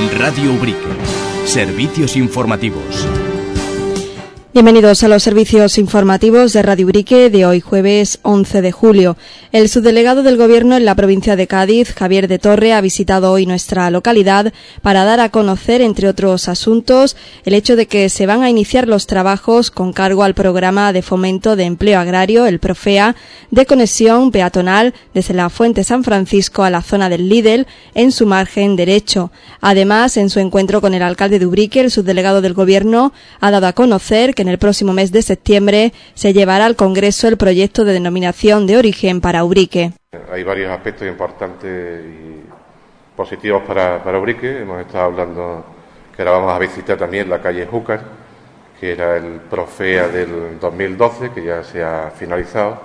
Radio Ubrique. Servicios informativos. Bienvenidos a los servicios informativos de Radio Ubrique de hoy jueves 11 de julio. El subdelegado del Gobierno en la provincia de Cádiz, Javier de Torre, ha visitado hoy nuestra localidad para dar a conocer, entre otros asuntos, el hecho de que se van a iniciar los trabajos con cargo al programa de fomento de empleo agrario, el PROFEA, de conexión peatonal desde la Fuente San Francisco a la zona del Lidl en su margen derecho. Además, en su encuentro con el alcalde de Ubrique, el subdelegado del Gobierno ha dado a conocer que en el próximo mes de septiembre se llevará al Congreso el proyecto de denominación de origen para Ubrique. Hay varios aspectos importantes y positivos para Ubrique. Hemos estado hablando que ahora vamos a visitar también la calle Júcar, que era el PROFEA del 2012, que ya se ha finalizado.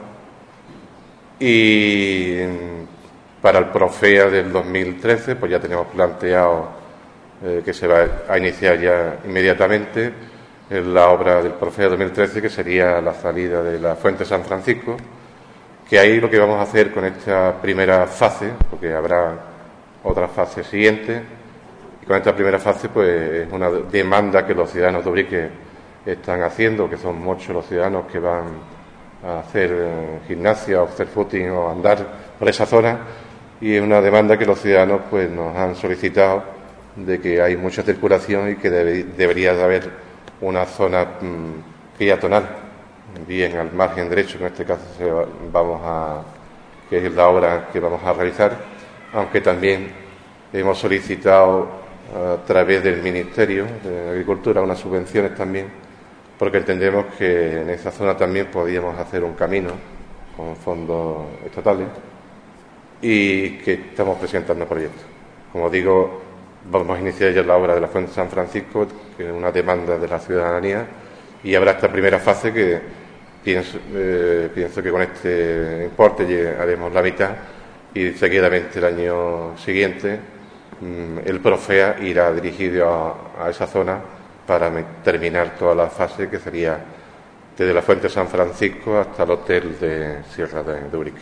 Y para el PROFEA del 2013, pues ya tenemos planteado que se va a iniciar ya inmediatamente la obra del PROFEA 2013, que sería la salida de la Fuente San Francisco, que ahí lo que vamos a hacer con esta primera fase, porque habrá otra fase siguiente, y con esta primera fase pues es una demanda que los ciudadanos de Ubrique están haciendo, que son muchos los ciudadanos que van a hacer gimnasia o hacer footing o andar por esa zona, y es una demanda que los ciudadanos pues nos han solicitado, de que hay mucha circulación y que debería de haber una zona peatonal, bien al margen derecho, en este caso que es la obra que vamos a realizar, aunque también hemos solicitado a través del Ministerio de Agricultura unas subvenciones también, porque entendemos que en esa zona también podíamos hacer un camino con fondos estatales y que estamos presentando proyectos. Como digo, vamos a iniciar ya la obra de la Fuente San Francisco, que es una demanda de la ciudadanía, y habrá esta primera fase que pienso que con este importe haremos la mitad, y seguidamente el año siguiente el PROFEA irá dirigido a esa zona para terminar toda la fase, que sería desde la Fuente San Francisco hasta el hotel de Sierra de Ubrique.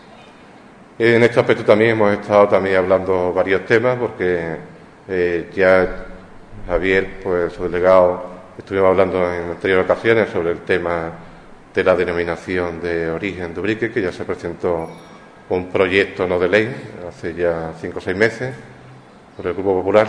En este aspecto también hemos estado hablando varios temas, porque ya Javier, pues su delegado, estuvimos hablando en anteriores ocasiones sobre el tema de la denominación de origen de Ubrique, que ya se presentó un proyecto no de ley hace ya 5 o 6 meses por el Grupo Popular,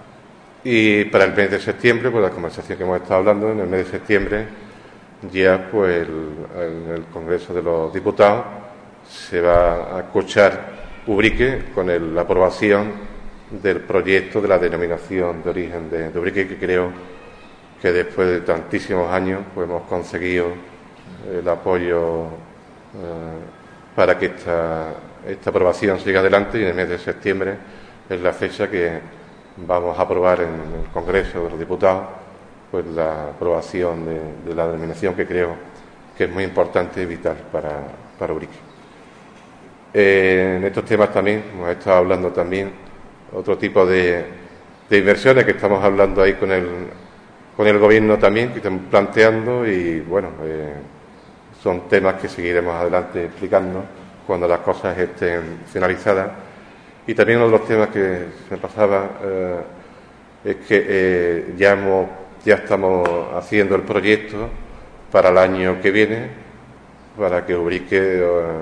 y para el mes de septiembre, pues la conversación que hemos estado hablando, en el mes de septiembre ya pues en el Congreso de los Diputados se va a escuchar Ubrique con la aprobación del proyecto de la denominación de origen de Ubrique, que creo que después de tantísimos años pues hemos conseguido el apoyo para que esta aprobación siga adelante, y en el mes de septiembre es la fecha que vamos a aprobar en el Congreso de los Diputados pues la aprobación de la denominación, que creo que es muy importante y vital para Ubrique. En estos temas también hemos estado hablando también otro tipo de inversiones que estamos hablando ahí con el Gobierno también, que estamos planteando, y bueno, son temas que seguiremos adelante explicando cuando las cosas estén finalizadas. Y también uno de los temas que se pasaba es que ya estamos haciendo el proyecto para el año que viene, para que Ubrique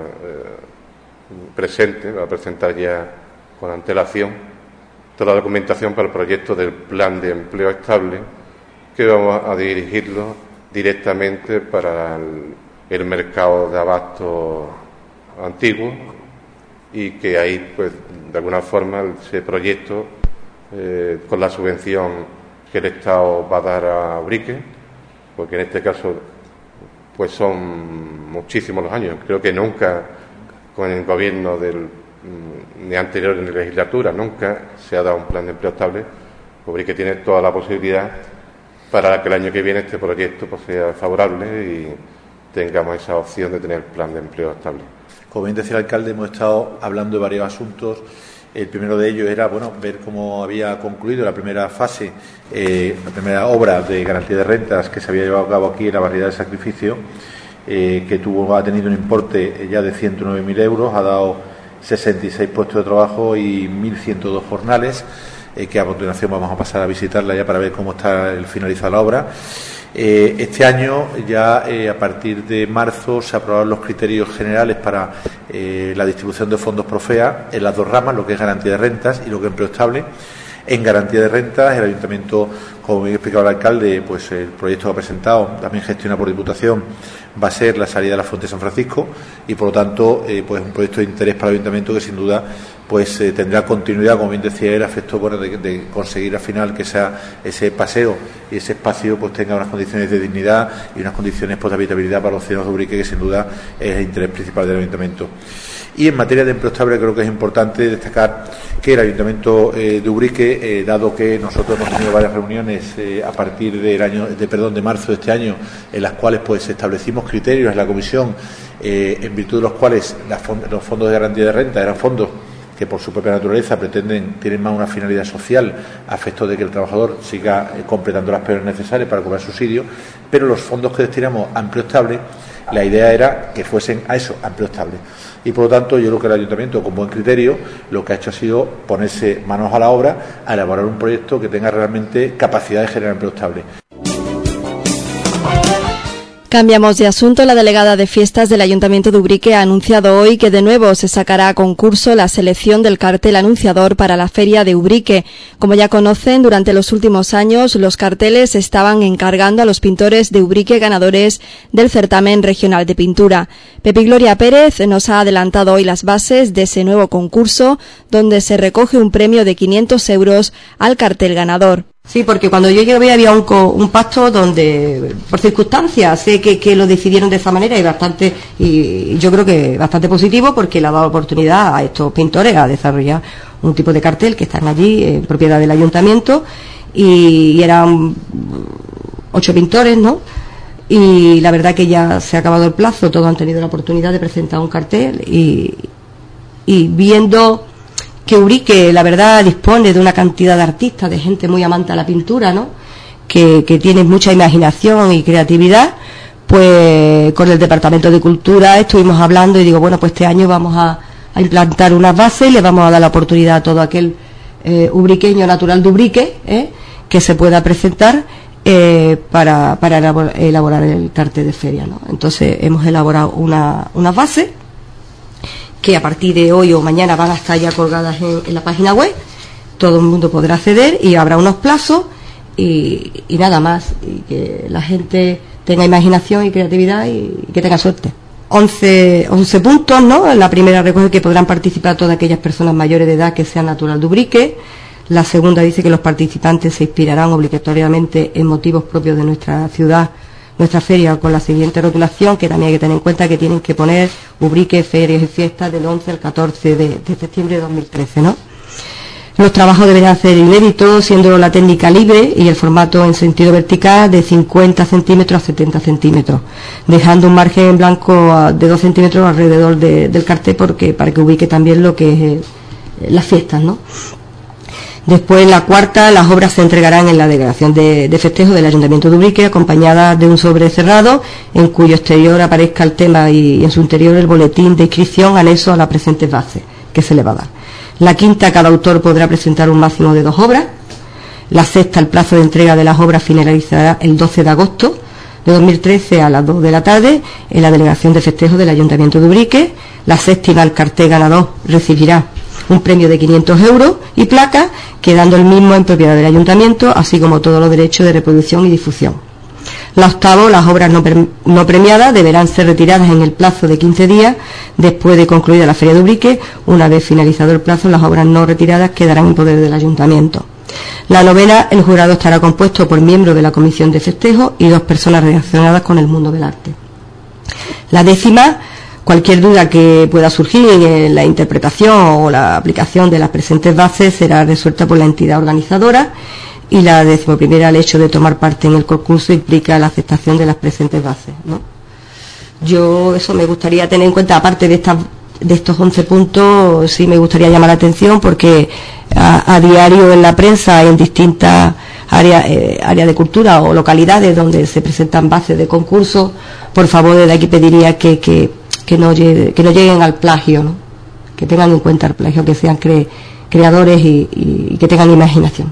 va a presentar ya con antelación toda la documentación para el proyecto del Plan de Empleo Estable, que vamos a dirigirlo directamente para el mercado de abasto antiguo, y que ahí, pues, de alguna forma, ese proyecto, con la subvención que el Estado va a dar a Ubrique, porque en este caso, pues son muchísimos los años. Creo que nunca, con el gobierno ni anterior en la legislatura, nunca se ha dado un plan de empleo estable. Ubrique tiene toda la posibilidad para que el año que viene este proyecto pues sea favorable y tengamos esa opción de tener el plan de empleo estable. Como bien decía el alcalde, hemos estado hablando de varios asuntos. El primero de ellos era ver cómo había concluido la primera fase, la primera obra de garantía de rentas que se había llevado a cabo aquí en la barriada de Sacrificio, que ha tenido un importe ya de 109.000 euros, ha dado 66 puestos de trabajo y 1.102 jornales. que a continuación vamos a pasar a visitarla ya para ver cómo está el finalizado la obra. Este año ya a partir de marzo se aprobaron los criterios generales para la distribución de fondos Profea en las dos ramas, lo que es garantía de rentas y lo que es empleo estable. En garantía de rentas, el Ayuntamiento, como me ha explicado el alcalde, pues el proyecto que ha presentado, también gestionado por Diputación, va a ser la salida de la Fuente de San Francisco y, por lo tanto, pues un proyecto de interés para el Ayuntamiento que, sin duda, pues tendrá continuidad, como bien decía él, a efecto de conseguir al final que ese paseo y ese espacio pues tenga unas condiciones de dignidad y unas condiciones pues, de habitabilidad para los ciudadanos de Ubrique, que sin duda es el interés principal del Ayuntamiento. Y en materia de empleo estable creo que es importante destacar que el Ayuntamiento de Ubrique, dado que nosotros hemos tenido varias reuniones a partir de marzo de este año, en las cuales pues establecimos criterios en la comisión, en virtud de los cuales los fondos de garantía de renta eran fondos que por su propia naturaleza tienen más una finalidad social a efecto de que el trabajador siga completando las periodos necesarias para cobrar subsidio, pero los fondos que destinamos a empleo estable, la idea era que fuesen a eso, a empleo estable. Y por lo tanto yo creo que el Ayuntamiento, con buen criterio, lo que ha hecho ha sido ponerse manos a la obra a elaborar un proyecto que tenga realmente capacidad de generar empleo estable. Cambiamos de asunto. La delegada de fiestas del Ayuntamiento de Ubrique ha anunciado hoy que de nuevo se sacará a concurso la selección del cartel anunciador para la Feria de Ubrique. Como ya conocen, durante los últimos años los carteles estaban encargando a los pintores de Ubrique ganadores del certamen regional de pintura. Pepi Gloria Pérez nos ha adelantado hoy las bases de ese nuevo concurso, donde se recoge un premio de 500 euros al cartel ganador. Sí, porque cuando yo llegué había un pacto donde, por circunstancias, sé que lo decidieron de esa manera y yo creo que bastante positivo, porque le ha dado oportunidad a estos pintores a desarrollar un tipo de cartel que están allí en propiedad del ayuntamiento y eran 8 pintores, ¿no? Y la verdad que ya se ha acabado el plazo, todos han tenido la oportunidad de presentar un cartel y viendo que Ubrique, la verdad, dispone de una cantidad de artistas, de gente muy amante a la pintura, ¿no? Que tiene mucha imaginación y creatividad, pues con el Departamento de Cultura estuvimos hablando y digo, bueno, pues este año vamos a implantar unas bases y le vamos a dar la oportunidad a todo aquel ubriqueño natural de Ubrique, que se pueda presentar para elaborar el cartel de feria, ¿no? Entonces hemos elaborado unas bases que a partir de hoy o mañana van a estar ya colgadas en la página web. Todo el mundo podrá acceder y habrá unos plazos y nada más, y que la gente tenga imaginación y creatividad y que tenga suerte. 11 puntos, ¿no? La primera recoge que podrán participar todas aquellas personas mayores de edad que sean natural de Ubrique. La segunda dice que los participantes se inspirarán obligatoriamente en motivos propios de nuestra ciudad, nuestra feria, con la siguiente rotulación, que también hay que tener en cuenta que tienen que poner Ubrique, ferias y fiestas del 11 al 14 de septiembre de 2013, ¿no? Los trabajos deberán ser inéditos, siendo la técnica libre y el formato en sentido vertical de 50 centímetros a 70 centímetros, dejando un margen en blanco de 2 centímetros alrededor del cartel, para que ubique también lo que es las fiestas, ¿no? Después, la cuarta, las obras se entregarán en la delegación de festejo del Ayuntamiento de Ubrique, acompañadas de un sobre cerrado, en cuyo exterior aparezca el tema y en su interior el boletín de inscripción anexo a la presente base que se le va a dar. La quinta, cada autor podrá presentar un máximo de 2 obras. La sexta, el plazo de entrega de las obras finalizará el 12 de agosto de 2013 a las 2 de la tarde en la delegación de festejo del Ayuntamiento de Ubrique. La séptima, el cartel ganador recibirá un premio de 500 euros y placa, quedando el mismo en propiedad del ayuntamiento, así como todos los derechos de reproducción y difusión. La octava, las obras no premiadas deberán ser retiradas en el plazo de 15 días después de concluida la feria de Ubrique. Una vez finalizado el plazo, las obras no retiradas quedarán en poder del ayuntamiento. La novena, el jurado estará compuesto por miembros de la comisión de festejo y 2 personas relacionadas con el mundo del arte. La décima, cualquier duda que pueda surgir en la interpretación o la aplicación de las presentes bases será resuelta por la entidad organizadora. Y la 11ª, el hecho de tomar parte en el concurso implica la aceptación de las presentes bases, ¿no? Yo eso me gustaría tener en cuenta, aparte de estos 11 puntos, sí me gustaría llamar la atención, porque a diario en la prensa, en distintas áreas de cultura o localidades donde se presentan bases de concurso, por favor, desde aquí pediría que no lleguen al plagio, ¿no? que tengan en cuenta el plagio, que sean creadores y que tengan imaginación.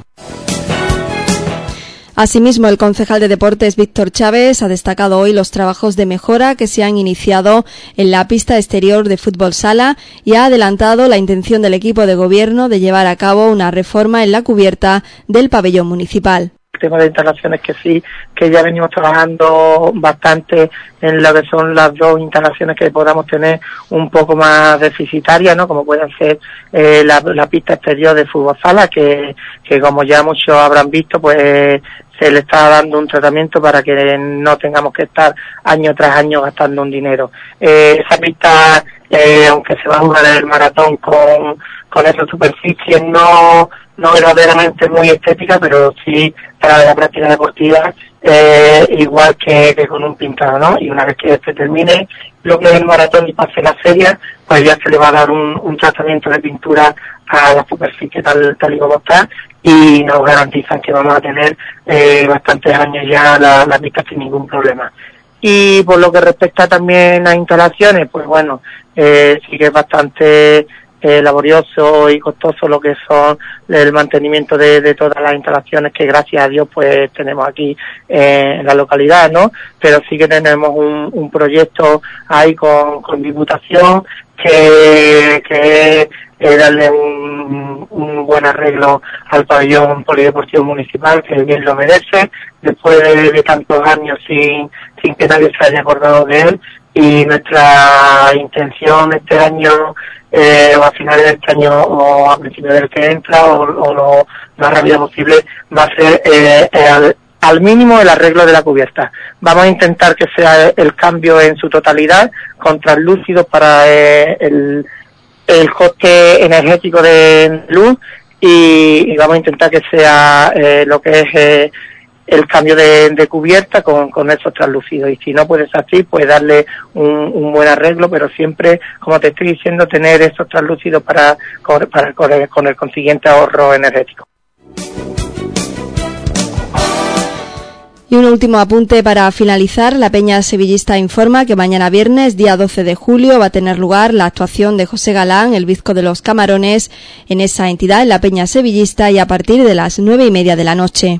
Asimismo, el concejal de Deportes, Víctor Chávez, ha destacado hoy los trabajos de mejora que se han iniciado en la pista exterior de fútbol sala y ha adelantado la intención del equipo de gobierno de llevar a cabo una reforma en la cubierta del pabellón municipal. El tema de instalaciones que ya venimos trabajando bastante en lo que son las dos instalaciones que podamos tener un poco más deficitarias, ¿no? Como pueden ser la pista exterior de fútbol sala, que como ya muchos habrán visto, pues se le está dando un tratamiento para que no tengamos que estar año tras año gastando un dinero. Esa pista, aunque se va a jugar el maratón con esa superficie, no verdaderamente muy estética, pero sí para la práctica deportiva, igual que con un pintado, ¿no? Y una vez que se termine lo que es el maratón y pase la feria, pues ya se le va a dar un tratamiento de pintura a la superficie tal y como está, y nos garantizan que vamos a tener bastantes años ya la pista sin ningún problema. Y por lo que respecta también a instalaciones, pues bueno, sí que es bastante laborioso y costoso lo que son el mantenimiento de todas las instalaciones que gracias a Dios pues tenemos aquí en la localidad, ¿no? Pero sí que tenemos un proyecto ahí con Diputación que darle un buen arreglo al pabellón polideportivo municipal, que bien lo merece, después de tantos años sin que nadie se haya acordado de él, y nuestra intención este año, o a finales de este año o a principios del que entra, o lo más rápido posible, va a ser al mínimo el arreglo de la cubierta. Vamos a intentar que sea el cambio en su totalidad, con translúcidos para el coste energético de luz, y vamos a intentar que sea lo que es el cambio de cubierta con esos translúcidos, y si no puede ser así, pues darle un buen arreglo, pero siempre, como te estoy diciendo, tener esos translúcidos con el consiguiente ahorro energético. Y un último apunte para finalizar. La Peña Sevillista informa que mañana viernes, día 12 de julio, va a tener lugar la actuación de José Galán, el bizco de los Camarones, en esa entidad, en la Peña Sevillista, y a partir de las 9:30 de la noche.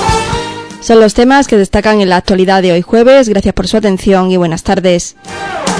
Son los temas que destacan en la actualidad de hoy jueves. Gracias por su atención y buenas tardes.